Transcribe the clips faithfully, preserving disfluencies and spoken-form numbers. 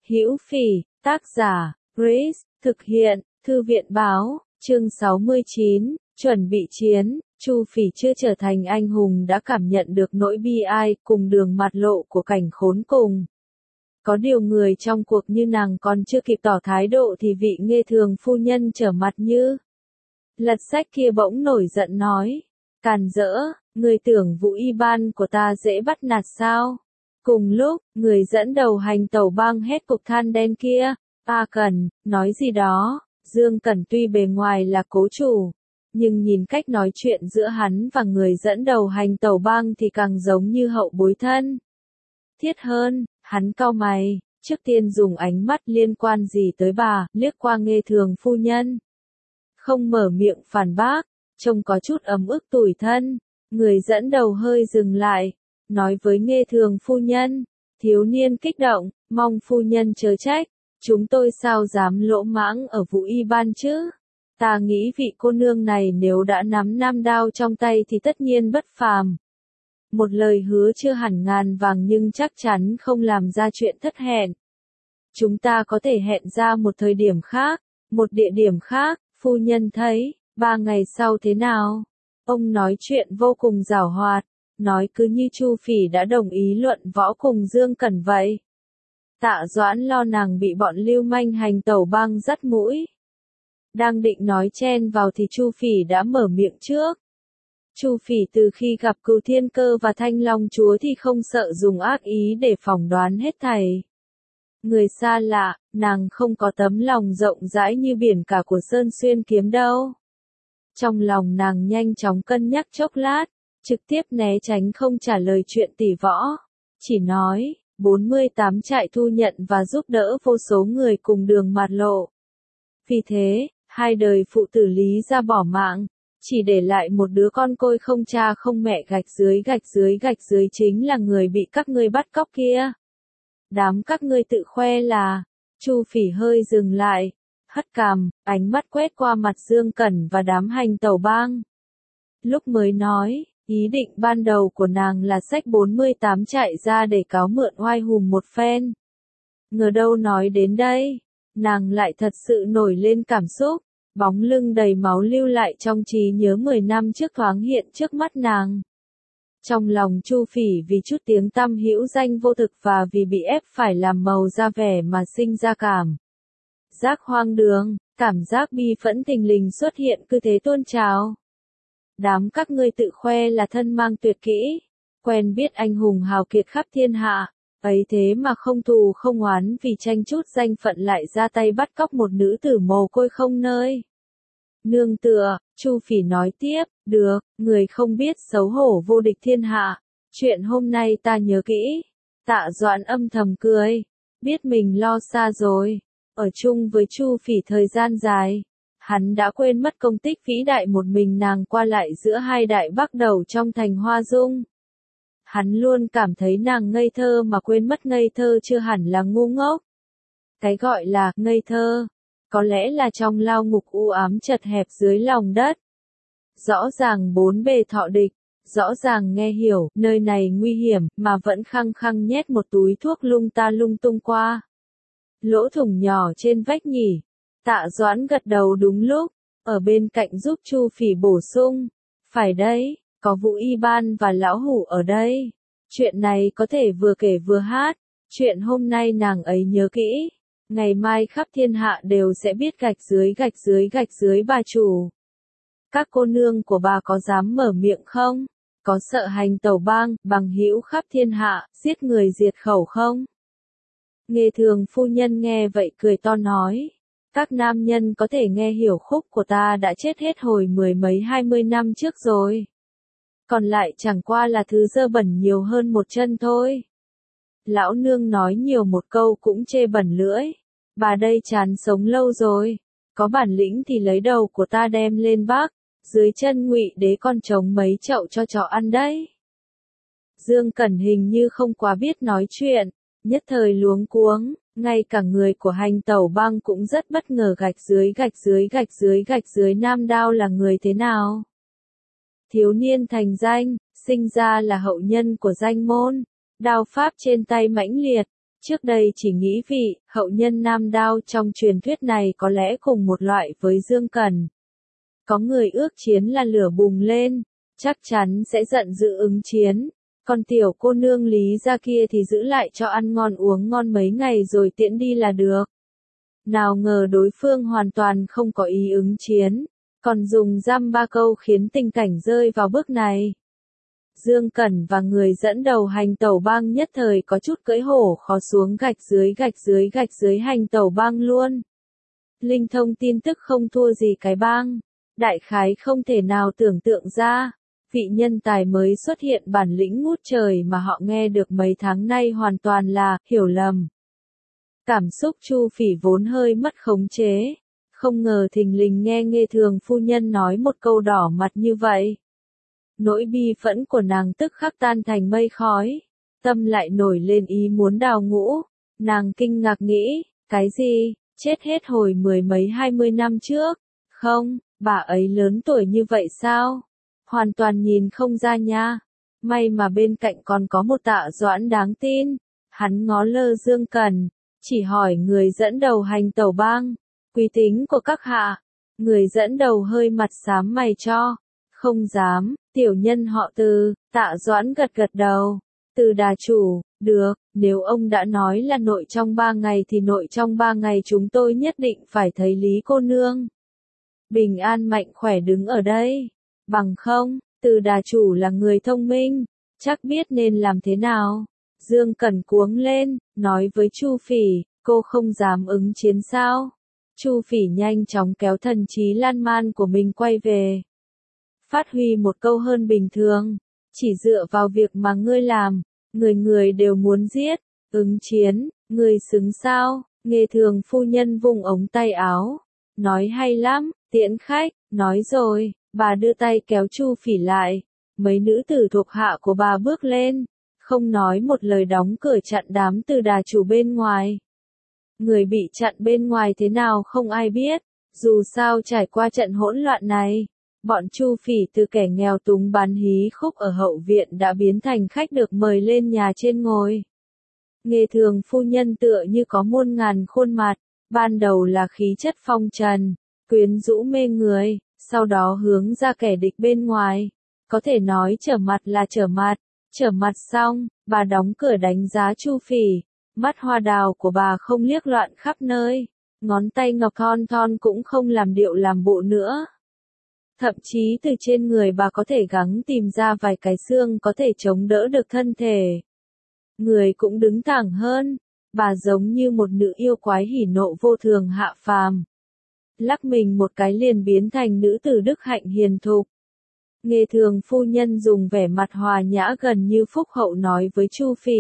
Hữu Phỉ, tác giả, Grace, thực hiện, Thư viện báo, chương sáu mươi chín, chuẩn bị chiến. Chu Phỉ chưa trở thành anh hùng đã cảm nhận được nỗi bi ai cùng đường mặt lộ của cảnh khốn cùng. Có điều người trong cuộc như nàng còn chưa kịp tỏ thái độ thì vị Nghê Thường phu nhân trở mặt như lật sách kia bỗng nổi giận nói, càn rỡ, người tưởng Vũ Y Ban của ta dễ bắt nạt sao? Cùng lúc, người dẫn đầu hành tẩu bang hét cục than đen kia, A Cẩn, nói gì đó. Dương Cẩn tuy bề ngoài là cố chủ, nhưng nhìn cách nói chuyện giữa hắn và người dẫn đầu hành tẩu bang thì càng giống như hậu bối thân. Thiết hơn, hắn cau mày, trước tiên dùng ánh mắt liên quan gì tới bà, liếc qua Nghê Thường phu nhân. Không mở miệng phản bác, trông có chút ấm ức tủi thân, người dẫn đầu hơi dừng lại, nói với Nghê Thường phu nhân, thiếu niên kích động, mong phu nhân chớ trách, chúng tôi sao dám lỗ mãng ở Vũ Y Ban chứ? Ta nghĩ vị cô nương này nếu đã nắm nam đao trong tay thì tất nhiên bất phàm. Một lời hứa chưa hẳn ngàn vàng nhưng chắc chắn không làm ra chuyện thất hẹn. Chúng ta có thể hẹn ra một thời điểm khác, một địa điểm khác, phu nhân thấy, ba ngày sau thế nào? Ông nói chuyện vô cùng giảo hoạt, nói cứ như Chu Phỉ đã đồng ý luận võ cùng Dương Cẩn vậy. Tạ Doãn lo nàng bị bọn lưu manh hành tẩu bang dắt mũi. Đang định nói chen vào thì Chu Phỉ đã mở miệng trước. Chu Phỉ từ khi gặp Cửu Thiên Cơ và Thanh Long Chúa thì không sợ dùng ác ý để phỏng đoán hết thảy. Người xa lạ, nàng không có tấm lòng rộng rãi như biển cả của Sơn Xuyên Kiếm đâu. Trong lòng nàng nhanh chóng cân nhắc chốc lát, trực tiếp né tránh không trả lời chuyện tỷ võ. Chỉ nói, bốn mươi tám trại thu nhận và giúp đỡ vô số người cùng đường mạt lộ. Vì thế, hai đời phụ tử Lý ra bỏ mạng, chỉ để lại một đứa con côi không cha không mẹ gạch dưới gạch dưới gạch dưới chính là người bị các ngươi bắt cóc kia. Đám các ngươi tự khoe là, Chu Phỉ hơi dừng lại, hất cằm, ánh mắt quét qua mặt Dương Cẩn và đám hành tẩu bang. Lúc mới nói, ý định ban đầu của nàng là xách bốn mươi tám chạy ra để cáo mượn oai hùm một phen. Ngờ đâu nói đến đây, nàng lại thật sự nổi lên cảm xúc, bóng lưng đầy máu lưu lại trong trí nhớ mười năm trước thoáng hiện trước mắt nàng. Trong lòng Chu Phỉ vì chút tiếng tăm hữu danh vô thực và vì bị ép phải làm màu ra vẻ mà sinh ra cảm giác hoang đường, cảm giác bi phẫn thình lình xuất hiện cứ thế tuôn trào. Đám các ngươi tự khoe là thân mang tuyệt kỹ, quen biết anh hùng hào kiệt khắp thiên hạ, ấy thế mà không thù không oán vì tranh chút danh phận lại ra tay bắt cóc một nữ tử mồ côi không nơi nương tựa. Chu Phỉ nói tiếp, được, người không biết xấu hổ vô địch thiên hạ, chuyện hôm nay ta nhớ kỹ. Tạ Doãn âm thầm cười, biết mình lo xa rồi, ở chung với Chu Phỉ thời gian dài, hắn đã quên mất công tích vĩ đại một mình nàng qua lại giữa hai đại bắc đầu trong thành Hoa Dung. Hắn luôn cảm thấy nàng ngây thơ mà quên mất ngây thơ chưa hẳn là ngu ngốc. Cái gọi là ngây thơ, có lẽ là trong lao ngục u ám chật hẹp dưới lòng đất. Rõ ràng bốn bề thọ địch, rõ ràng nghe hiểu nơi này nguy hiểm mà vẫn khăng khăng nhét một túi thuốc lung ta lung tung qua lỗ thủng nhỏ trên vách nhỉ. Tạ Doãn gật đầu đúng lúc, ở bên cạnh giúp Chu Phỉ bổ sung, phải đấy, có Vũ Y Ban và lão hủ ở đây. Chuyện này có thể vừa kể vừa hát, chuyện hôm nay nàng ấy nhớ kỹ, ngày mai khắp thiên hạ đều sẽ biết gạch dưới gạch dưới gạch dưới bà chủ. Các cô nương của bà có dám mở miệng không? Có sợ hành tẩu bang, bằng hữu khắp thiên hạ, giết người diệt khẩu không? Nghê Thường phu nhân nghe vậy cười to nói, các nam nhân có thể nghe hiểu khúc của ta đã chết hết hồi mười mấy hai mươi năm trước rồi. Còn lại chẳng qua là thứ dơ bẩn nhiều hơn một chân thôi. Lão nương nói nhiều một câu cũng chê bẩn lưỡi. Bà đây chán sống lâu rồi, có bản lĩnh thì lấy đầu của ta đem lên Bắc, dưới chân Ngụy Đế con trống mấy chậu cho chó ăn đấy. Dương Cẩn hình như không quá biết nói chuyện, nhất thời luống cuống, ngay cả người của hành tẩu bang cũng rất bất ngờ gạch dưới gạch dưới gạch dưới gạch dưới nam đao là người thế nào. Thiếu niên thành danh, sinh ra là hậu nhân của danh môn, đao pháp trên tay mãnh liệt, Trước đây chỉ nghĩ vị hậu nhân nam đao trong truyền thuyết này có lẽ cùng một loại với Dương Cẩn. Có người ước chiến là lửa bùng lên, chắc chắn sẽ giận dữ ứng chiến. Còn tiểu cô nương Lý gia kia thì giữ lại cho ăn ngon uống ngon mấy ngày rồi tiễn đi là được. Nào ngờ đối phương hoàn toàn không có ý ứng chiến, còn dùng dăm ba câu khiến tình cảnh rơi vào bước này. Dương Cẩn và người dẫn đầu hành tẩu bang nhất thời có chút cưỡi hổ khó xuống gạch dưới gạch dưới gạch dưới hành tẩu bang luôn. Linh thông tin tức không thua gì cái bang, đại khái không thể nào tưởng tượng ra. Vị nhân tài mới xuất hiện bản lĩnh ngút trời mà họ nghe được mấy tháng nay hoàn toàn là hiểu lầm. Cảm xúc Chu Phỉ vốn hơi mất khống chế, không ngờ thình lình nghe Nghê Thường phu nhân nói một câu đỏ mặt như vậy. Nỗi bi phẫn của nàng tức khắc tan thành mây khói, tâm lại nổi lên ý muốn đào ngũ. Nàng kinh ngạc nghĩ, cái gì, chết hết hồi mười mấy hai mươi năm trước? Không, bà ấy lớn tuổi như vậy sao? Hoàn toàn nhìn không ra nha. May mà bên cạnh còn có một Tạ Doãn đáng tin. Hắn ngó lơ Dương Cẩn, chỉ hỏi người dẫn đầu hành tẩu bang, quý tính của các hạ. Người dẫn đầu hơi mặt xám mày cho, không dám. Tiểu nhân họ Từ. Tạ Doãn gật gật đầu. Từ đà chủ, được, nếu ông đã nói là nội trong ba ngày thì nội trong ba ngày chúng tôi nhất định phải thấy Lý cô nương bình an mạnh khỏe đứng ở đây. Bằng không, Từ đà chủ là người thông minh, chắc biết nên làm thế nào. Dương Cẩn cuống lên, nói với Chu Phỉ, cô không dám ứng chiến sao? Chu Phỉ nhanh chóng kéo thần trí lan man của mình quay về. Phát huy một câu hơn bình thường, chỉ dựa vào việc mà ngươi làm, người người đều muốn giết, ứng chiến, ngươi xứng sao? Nghê Thường phu nhân vùng ống tay áo, nói hay lắm, tiễn khách, nói rồi. Bà đưa tay kéo Chu Phỉ lại, mấy nữ tử thuộc hạ của bà bước lên, không nói một lời đóng cửa chặn đám Từ đà chủ bên ngoài. Người bị chặn bên ngoài thế nào không ai biết, dù sao trải qua trận hỗn loạn này, bọn Chu Phỉ từ kẻ nghèo túng bán hí khúc ở hậu viện đã biến thành khách được mời lên nhà trên ngồi. Nghê Thường phu nhân tựa như có muôn ngàn khuôn mặt, ban đầu là khí chất phong trần, quyến rũ mê người. Sau đó hướng ra kẻ địch bên ngoài, có thể nói trở mặt là trở mặt, trở mặt xong, bà đóng cửa đánh giá Chu Phỉ, mắt hoa đào của bà không liếc loạn khắp nơi, ngón tay ngọc thon thon cũng không làm điệu làm bộ nữa. Thậm chí từ trên người bà có thể gắng tìm ra vài cái xương có thể chống đỡ được thân thể. Người cũng đứng thẳng hơn, bà giống như một nữ yêu quái hỉ nộ vô thường hạ phàm. Lắc mình một cái liền biến thành nữ tử đức hạnh hiền thục. Nghê Thường phu nhân dùng vẻ mặt hòa nhã gần như phúc hậu nói với Chu Phỉ.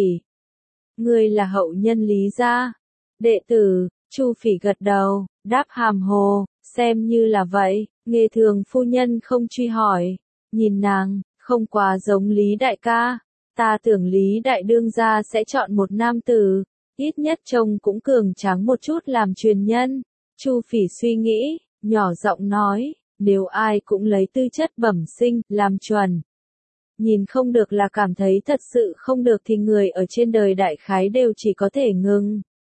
Ngươi là hậu nhân Lý gia. Đệ tử, Chu Phỉ gật đầu, đáp hàm hồ, xem như là vậy. Nghê Thường phu nhân không truy hỏi, nhìn nàng, không quá giống Lý đại ca. Ta tưởng Lý đại đương gia sẽ chọn một nam tử, ít nhất trông cũng cường tráng một chút làm truyền nhân. Chu Phỉ suy nghĩ, nhỏ giọng nói, nếu ai cũng lấy tư chất bẩm sinh, làm chuẩn. Nhìn không được là cảm thấy thật sự không được thì người ở trên đời đại khái đều chỉ có thể ngừng.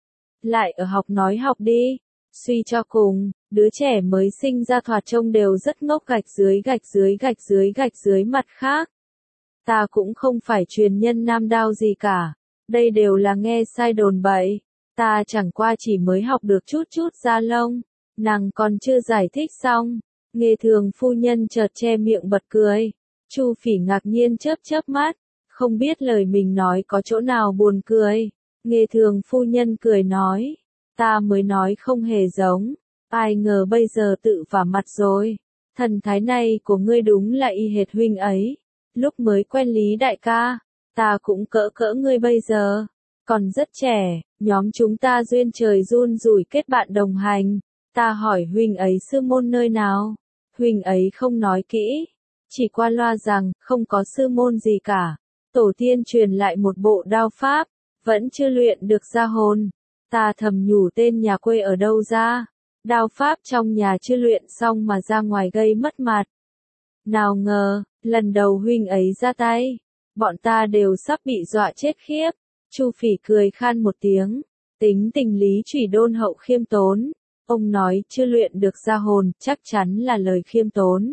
Lại ở học nói học đi, suy cho cùng, đứa trẻ mới sinh ra thoạt trông đều rất ngốc gạch dưới gạch dưới gạch dưới gạch dưới mặt khác. Ta cũng không phải truyền nhân nam đao gì cả, đây đều là nghe sai đồn bậy. Ta chẳng qua chỉ mới học được chút chút da lông, nàng còn chưa giải thích xong. Nghê Thường phu nhân chợt che miệng bật cười. Chu Phỉ ngạc nhiên chớp chớp mắt, không biết lời mình nói có chỗ nào buồn cười. Nghê Thường phu nhân cười nói, ta mới nói không hề giống, ai ngờ bây giờ tự vả mặt rồi. Thần thái này của ngươi đúng là y hệt huynh ấy. Lúc mới quen Lý đại ca, ta cũng cỡ cỡ ngươi bây giờ. Còn rất trẻ, nhóm chúng ta duyên trời run rủi kết bạn đồng hành. Ta hỏi huynh ấy sư môn nơi nào? Huynh ấy không nói kỹ, chỉ qua loa rằng không có sư môn gì cả. Tổ tiên truyền lại một bộ đao pháp, vẫn chưa luyện được ra hồn. Ta thầm nhủ tên nhà quê ở đâu ra? Đao pháp trong nhà chưa luyện xong mà ra ngoài gây mất mặt. Nào ngờ, lần đầu huynh ấy ra tay, bọn ta đều sắp bị dọa chết khiếp. Chu Phỉ cười khan một tiếng, tính tình Lý Chủy đôn hậu khiêm tốn, ông nói chưa luyện được ra hồn, chắc chắn là lời khiêm tốn.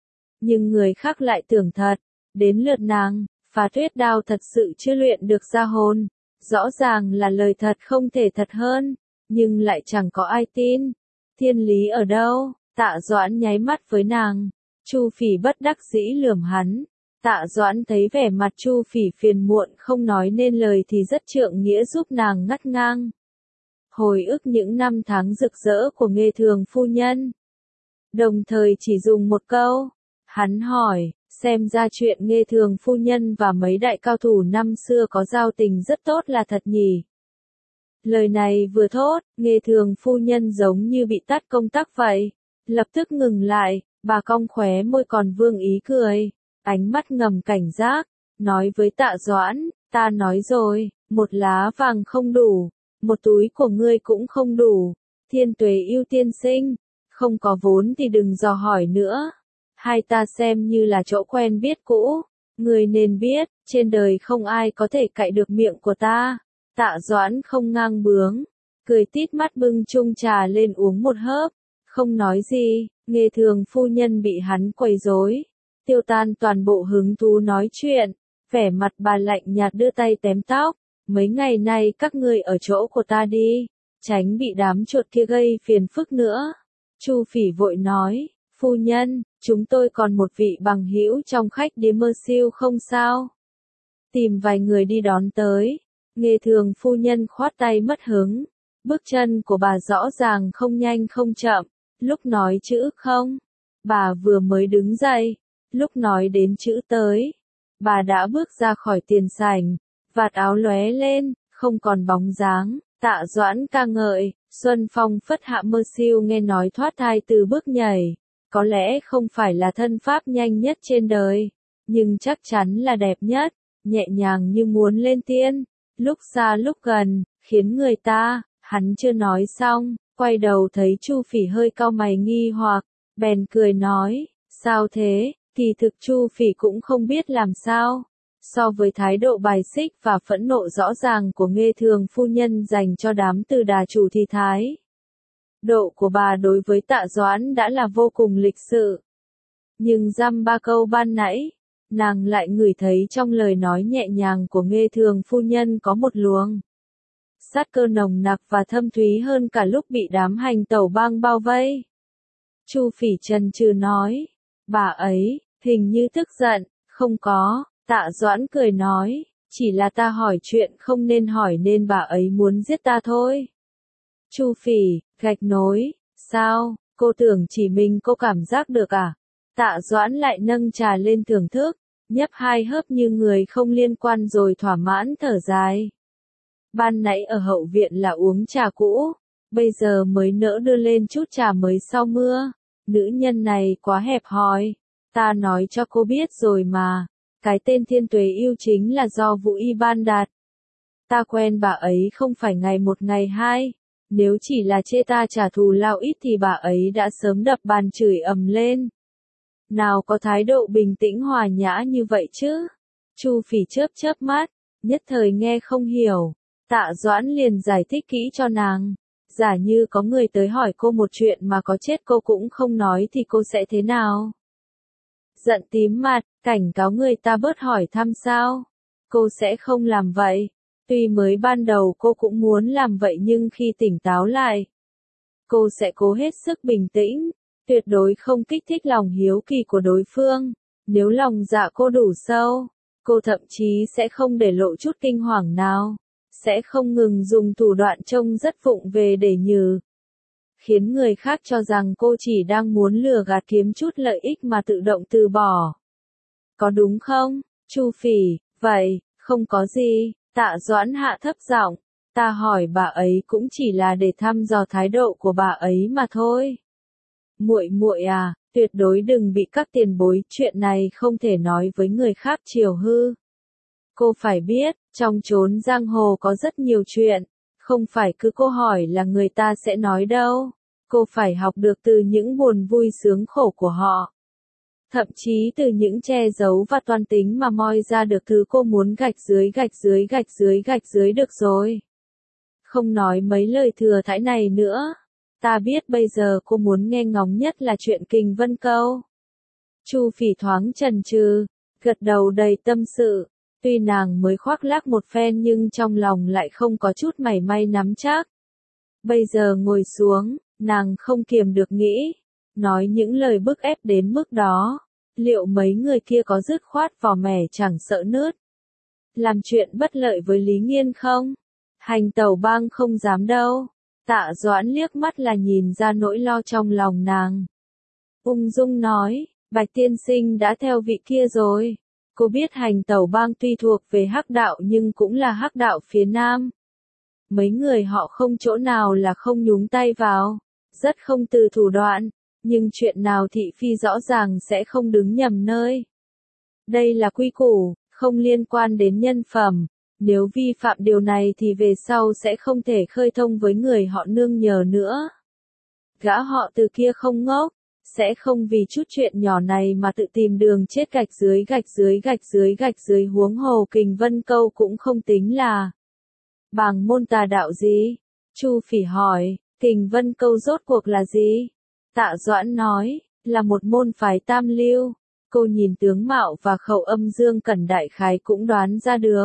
Nhưng người khác lại tưởng thật, đến lượt nàng, Phá Tuyết Đao thật sự chưa luyện được ra hồn, rõ ràng là lời thật không thể thật hơn, nhưng lại chẳng có ai tin. Thiên lý ở đâu? Tạ Doãn nháy mắt với nàng. Chu Phỉ bất đắc dĩ lườm hắn. Tạ Doãn thấy vẻ mặt Chu Phỉ phiền muộn không nói nên lời thì rất trượng nghĩa giúp nàng ngắt ngang. Hồi ức những năm tháng rực rỡ của Nghê Thường phu nhân. Đồng thời chỉ dùng một câu. Hắn hỏi, xem ra chuyện Nghê Thường phu nhân và mấy đại cao thủ năm xưa có giao tình rất tốt là thật nhỉ? Lời này vừa thốt, Nghê Thường phu nhân giống như bị tắt công tắc vậy. Lập tức ngừng lại, bà cong khóe môi còn vương ý cười. Ánh mắt ngầm cảnh giác, nói với Tạ Doãn, ta nói rồi, một lá vàng không đủ, một túi của ngươi cũng không đủ. Thiên Tuế yêu tiên sinh, không có vốn thì đừng dò hỏi nữa. Hai ta xem như là chỗ quen biết cũ, người nên biết, trên đời không ai có thể cạy được miệng của ta. Tạ Doãn không ngang bướng, cười tít mắt bưng chung trà lên uống một hớp, không nói gì. Nghê Thường phu nhân bị hắn quấy rối, tiêu tan toàn bộ hứng thú nói chuyện, vẻ mặt bà lạnh nhạt đưa tay tém tóc. Mấy ngày nay các ngươi ở chỗ của ta đi, tránh bị đám chuột kia gây phiền phức nữa. Chu Phỉ vội nói, phu nhân, chúng tôi còn một vị bằng hữu trong khách điếm Mơ Siêu không sao? Tìm vài người đi đón tới. Nghê Thường phu nhân khoát tay mất hứng, bước chân của bà rõ ràng không nhanh không chậm, lúc nói chữ không, bà vừa mới đứng dậy, lúc nói đến chữ tới, bà đã bước ra khỏi tiền sảnh, vạt áo lóe lên, không còn bóng dáng. Tạ Doãn ca ngợi, Xuân Phong phất hạ Mơ Siêu nghe nói thoát thai từ bước nhảy, có lẽ không phải là thân pháp nhanh nhất trên đời, nhưng chắc chắn là đẹp nhất, nhẹ nhàng như muốn lên tiên, lúc xa lúc gần, khiến người ta. Hắn chưa nói xong, quay đầu thấy Chu Phỉ hơi cau mày nghi hoặc, bèn cười nói, sao thế? Kỳ thực Chu Phỉ cũng không biết làm sao. So với thái độ bài xích và phẫn nộ rõ ràng của Nghê Thường phu nhân dành cho đám từ đà chủ thì thái độ của bà đối với Tạ Doãn đã là vô cùng lịch sự. Nhưng dăm ba câu ban nãy, nàng lại ngửi thấy trong lời nói nhẹ nhàng của Nghê Thường phu nhân có một luồng sát cơ nồng nặc và thâm thúy hơn cả lúc bị đám hành tẩu bang bao vây. Chu Phỉ chần chừ nói, bà ấy, hình như tức giận. Không có. Tạ Doãn cười nói, chỉ là ta hỏi chuyện không nên hỏi nên bà ấy muốn giết ta thôi. Chu Phỉ, gạch nối, sao, cô tưởng chỉ mình cô cảm giác được à? Tạ Doãn lại nâng trà lên thưởng thức, nhấp hai hớp như người không liên quan rồi thỏa mãn thở dài. Ban nãy ở hậu viện là uống trà cũ, bây giờ mới nỡ đưa lên chút trà mới sau mưa. Nữ nhân này quá hẹp hòi, ta nói cho cô biết rồi mà. Cái tên Thiên Tuế yêu chính là do Vũ Y ban đặt. Ta quen bà ấy không phải ngày một ngày hai, nếu chỉ là chê ta trả thù lao ít thì bà ấy đã sớm đập bàn chửi ầm lên. Nào có thái độ bình tĩnh hòa nhã như vậy chứ? Chu Phỉ chớp chớp mắt, nhất thời nghe không hiểu. Tạ Doãn liền giải thích kỹ cho nàng. Giả như có người tới hỏi cô một chuyện mà có chết cô cũng không nói thì cô sẽ thế nào? Giận tím mặt, cảnh cáo người ta bớt hỏi thăm sao? Cô sẽ không làm vậy. Tuy mới ban đầu cô cũng muốn làm vậy nhưng khi tỉnh táo lại, cô sẽ cố hết sức bình tĩnh, tuyệt đối không kích thích lòng hiếu kỳ của đối phương. Nếu lòng dạ cô đủ sâu, cô thậm chí sẽ không để lộ chút kinh hoàng nào, sẽ không ngừng dùng thủ đoạn trông rất vụng về để nhử, khiến người khác cho rằng cô chỉ đang muốn lừa gạt kiếm chút lợi ích mà tự động từ bỏ. Có đúng không, Chu Phỉ? Vậy, không có gì. Tạ Doãn hạ thấp giọng, ta hỏi bà ấy cũng chỉ là để thăm dò thái độ của bà ấy mà thôi. Muội muội à, tuyệt đối đừng bị các tiền bối, chuyện này không thể nói với người khác chiều hư. Cô phải biết, trong chốn giang hồ có rất nhiều chuyện, không phải cứ cô hỏi là người ta sẽ nói đâu. Cô phải học được từ những buồn vui sướng khổ của họ. Thậm chí từ những che giấu và toan tính mà moi ra được thứ cô muốn gạch dưới gạch dưới gạch dưới gạch dưới được rồi. Không nói mấy lời thừa thãi này nữa. Ta biết bây giờ cô muốn nghe ngóng nhất là chuyện Kình Vân Câu. Chu Phỉ thoáng chần chừ, gật đầu đầy tâm sự. Tuy nàng mới khoác lác một phen nhưng trong lòng lại không có chút mảy may nắm chắc. Bây giờ ngồi xuống, nàng không kiềm được nghĩ. Nói những lời bức ép đến mức đó. Liệu mấy người kia có dứt khoát vỏ mẻ chẳng sợ nứt? Làm chuyện bất lợi với Lý Nghiên không? Hành tẩu bang không dám đâu. Tạ Doãn liếc mắt là nhìn ra nỗi lo trong lòng nàng. Ung dung nói, Bạch tiên sinh đã theo vị kia rồi. Cô biết hành tẩu bang tuy thuộc về hắc đạo nhưng cũng là hắc đạo phía nam. Mấy người họ không chỗ nào là không nhúng tay vào. Rất không từ thủ đoạn. Nhưng chuyện nào thị phi rõ ràng sẽ không đứng nhầm nơi. Đây là quy củ, không liên quan đến nhân phẩm. Nếu vi phạm điều này thì về sau sẽ không thể khơi thông với người họ nương nhờ nữa. Gã họ từ kia không ngốc, sẽ không vì chút chuyện nhỏ này mà tự tìm đường chết gạch dưới gạch dưới gạch dưới gạch dưới huống hồ Kình Vân Câu cũng không tính là bảng môn tà đạo gì. Chu Phỉ hỏi, Kình Vân Câu rốt cuộc là gì? Tạ Doãn nói, là một môn phái tam lưu. Cô nhìn tướng mạo và khẩu âm Dương Cẩn đại khái cũng đoán ra được.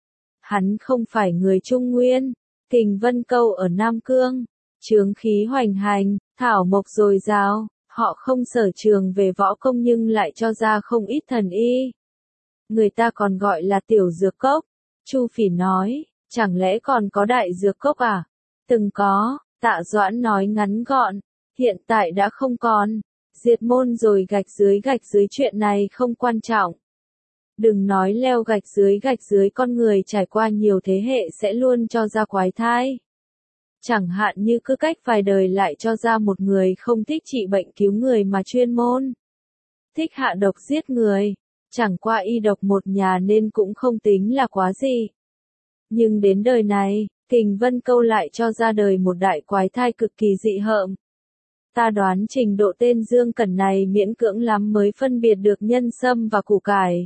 Hắn không phải người Trung Nguyên. Kình Vân Câu ở Nam Cương, chướng khí hoành hành, thảo mộc dồi dào. Họ không sở trường về võ công nhưng lại cho ra không ít thần y. Người ta còn gọi là tiểu dược cốc. Chu Phỉ nói, chẳng lẽ còn có đại dược cốc à? Từng có, Tạ Doãn nói ngắn gọn. Hiện tại đã không còn. Diệt môn rồi gạch dưới gạch dưới chuyện này không quan trọng. Đừng nói leo gạch dưới gạch dưới con người trải qua nhiều thế hệ sẽ luôn cho ra quái thai. Chẳng hạn như cứ cách vài đời lại cho ra một người không thích trị bệnh cứu người mà chuyên môn. Thích hạ độc giết người. Chẳng qua y độc một nhà nên cũng không tính là quá gì. Nhưng đến đời này, Kình Vân Câu lại cho ra đời một đại quái thai cực kỳ dị hợm. Ta đoán trình độ tên Dương Cẩn này miễn cưỡng lắm mới phân biệt được nhân sâm và củ cải.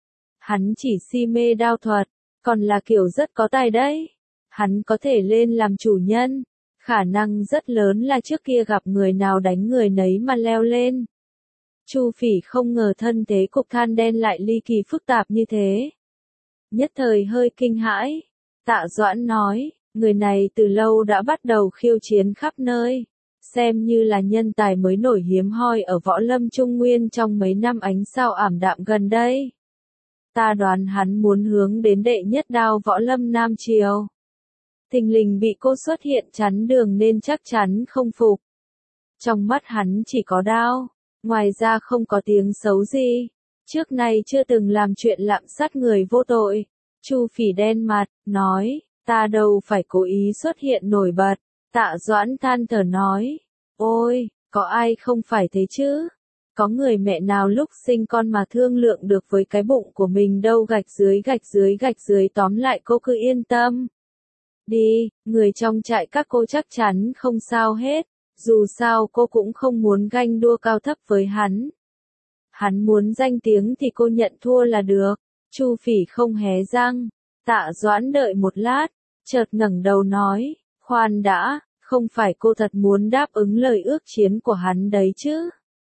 Hắn chỉ si mê đao thuật, còn là kiểu rất có tài đấy. Hắn có thể lên làm chủ nhân. Khả năng rất lớn là trước kia gặp người nào đánh người nấy mà leo lên. Chu Phỉ không ngờ thân thế cục than đen lại ly kỳ phức tạp như thế. Nhất thời hơi kinh hãi. Tạ Doãn nói, người này từ lâu đã bắt đầu khiêu chiến khắp nơi. Xem như là nhân tài mới nổi hiếm hoi ở võ lâm Trung Nguyên trong mấy năm ánh sao ảm đạm gần đây. Ta đoán hắn muốn hướng đến đệ nhất đao võ lâm Nam Triều. Thình lình bị cô xuất hiện chắn đường nên chắc chắn không phục. Trong mắt hắn chỉ có đao, ngoài ra không có tiếng xấu gì. Trước nay chưa từng làm chuyện lạm sát người vô tội. Chu Phỉ đen mặt, nói, ta đâu phải cố ý xuất hiện nổi bật. Tạ Doãn than thở nói, ôi, có ai không phải thế chứ? Có người mẹ nào lúc sinh con mà thương lượng được với cái bụng của mình đâu gạch dưới gạch dưới gạch dưới tóm lại cô cứ yên tâm. Đi, người trong trại các cô chắc chắn không sao hết, dù sao cô cũng không muốn ganh đua cao thấp với hắn. Hắn muốn danh tiếng thì cô nhận thua là được. Chu Phỉ không hé răng. Tạ Doãn đợi một lát, chợt ngẩng đầu nói, khoan đã, không phải cô thật muốn đáp ứng lời ước chiến của hắn đấy chứ?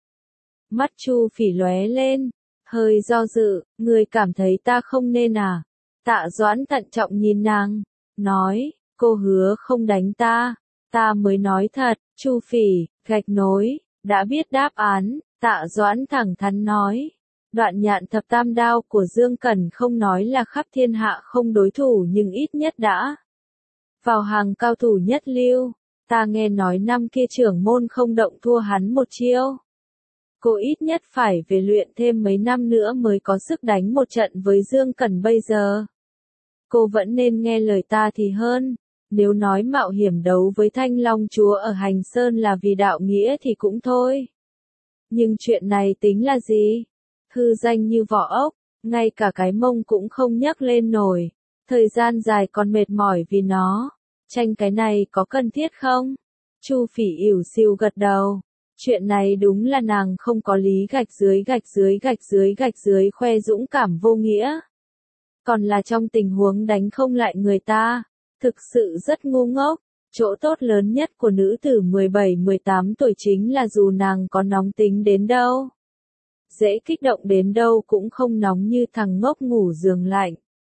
Mắt Chu Phỉ lóe lên, hơi do dự, người cảm thấy ta không nên à? Tạ Doãn thận trọng nhìn nàng, nói, cô hứa không đánh ta, ta mới nói thật. Chu Phỉ, gạch nối, đã biết đáp án. Tạ Doãn thẳng thắn nói, đoạn nhạn thập tam đao của Dương Cẩn không nói là khắp thiên hạ không đối thủ nhưng ít nhất đã vào hàng cao thủ nhất lưu. Ta nghe nói năm kia trưởng môn không động thua hắn một chiêu. Cô ít nhất phải về luyện thêm mấy năm nữa mới có sức đánh một trận với Dương Cẩn bây giờ. Cô vẫn nên nghe lời ta thì hơn. Nếu nói mạo hiểm đấu với Thanh Long Chúa ở Hành Sơn là vì đạo nghĩa thì cũng thôi. Nhưng chuyện này tính là gì? Hư danh như vỏ ốc, ngay cả cái mông cũng không nhấc lên nổi. Thời gian dài còn mệt mỏi vì nó. Tranh cái này có cần thiết không? Chu Phỉ ỉu xìu gật đầu. Chuyện này đúng là nàng không có lý gạch dưới gạch dưới gạch dưới gạch dưới khoe dũng cảm vô nghĩa. Còn là trong tình huống đánh không lại người ta, thực sự rất ngu ngốc. Chỗ tốt lớn nhất của nữ tử mười bảy mười tám tuổi chính là dù nàng có nóng tính đến đâu, dễ kích động đến đâu cũng không nóng như thằng ngốc ngủ giường lạnh.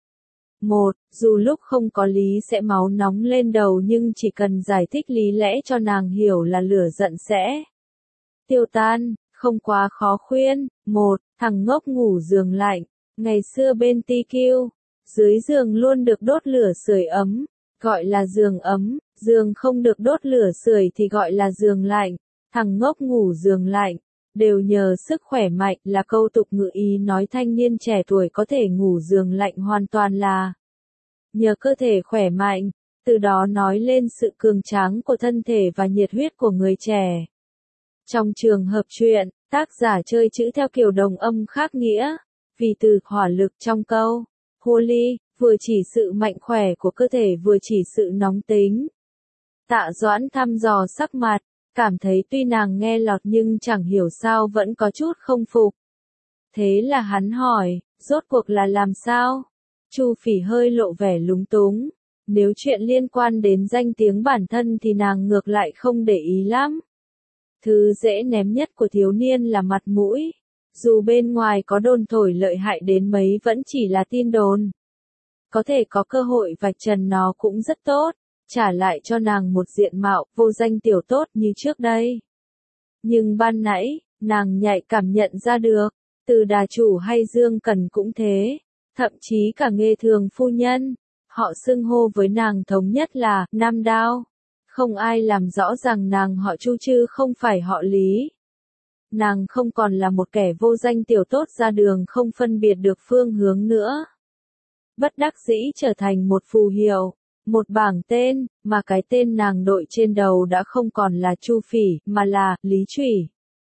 Một, dù lúc không có lý sẽ máu nóng lên đầu nhưng chỉ cần giải thích lý lẽ cho nàng hiểu là lửa giận sẽ tiêu tan, không quá khó khuyên. Một, thằng ngốc ngủ giường lạnh. Ngày xưa bên ti kiu, dưới giường luôn được đốt lửa sưởi ấm, gọi là giường ấm, giường không được đốt lửa sưởi thì gọi là giường lạnh. Thằng ngốc ngủ giường lạnh, đều nhờ sức khỏe mạnh là câu tục ngữ ý nói thanh niên trẻ tuổi có thể ngủ giường lạnh hoàn toàn là nhờ cơ thể khỏe mạnh, từ đó nói lên sự cường tráng của thân thể và nhiệt huyết của người trẻ. Trong trường hợp truyện, tác giả chơi chữ theo kiểu đồng âm khác nghĩa, vì từ hỏa lực trong câu Holy vừa chỉ sự mạnh khỏe của cơ thể vừa chỉ sự nóng tính. Tạ Doãn thăm dò sắc mặt, cảm thấy tuy nàng nghe lọt nhưng chẳng hiểu sao vẫn có chút không phục. Thế là hắn hỏi, rốt cuộc là làm sao? Chu Phỉ hơi lộ vẻ lúng túng. Nếu chuyện liên quan đến danh tiếng bản thân thì nàng ngược lại không để ý lắm. Thứ dễ ném nhất của thiếu niên là mặt mũi. Dù bên ngoài có đồn thổi lợi hại đến mấy vẫn chỉ là tin đồn. Có thể có cơ hội vạch trần nó cũng rất tốt, trả lại cho nàng một diện mạo vô danh tiểu tốt như trước đây. Nhưng ban nãy, nàng nhạy cảm nhận ra được, từ đà chủ hay Dương Cần cũng thế, thậm chí cả Nghê Thường phu nhân, họ xưng hô với nàng thống nhất là Nam Đao. Không ai làm rõ rằng nàng họ Chu chứ không phải họ Lý. Nàng không còn là một kẻ vô danh tiểu tốt ra đường không phân biệt được phương hướng nữa. Bất đắc dĩ trở thành một phù hiệu, một bảng tên, mà cái tên nàng đội trên đầu đã không còn là Chu Phỉ, mà là Lý Trùy.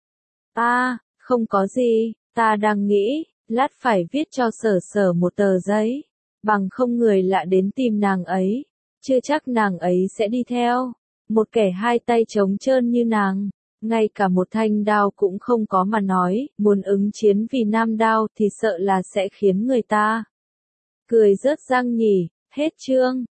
Ta, không có gì, ta đang nghĩ, lát phải viết cho Sở Sở một tờ giấy, bằng không người lạ đến tìm nàng ấy, chưa chắc nàng ấy sẽ đi theo. Một kẻ hai tay trống trơn như nàng, ngay cả một thanh đao cũng không có mà nói, muốn ứng chiến vì Nam Đao thì sợ là sẽ khiến người ta cười rớt răng nhỉ. Hết chương.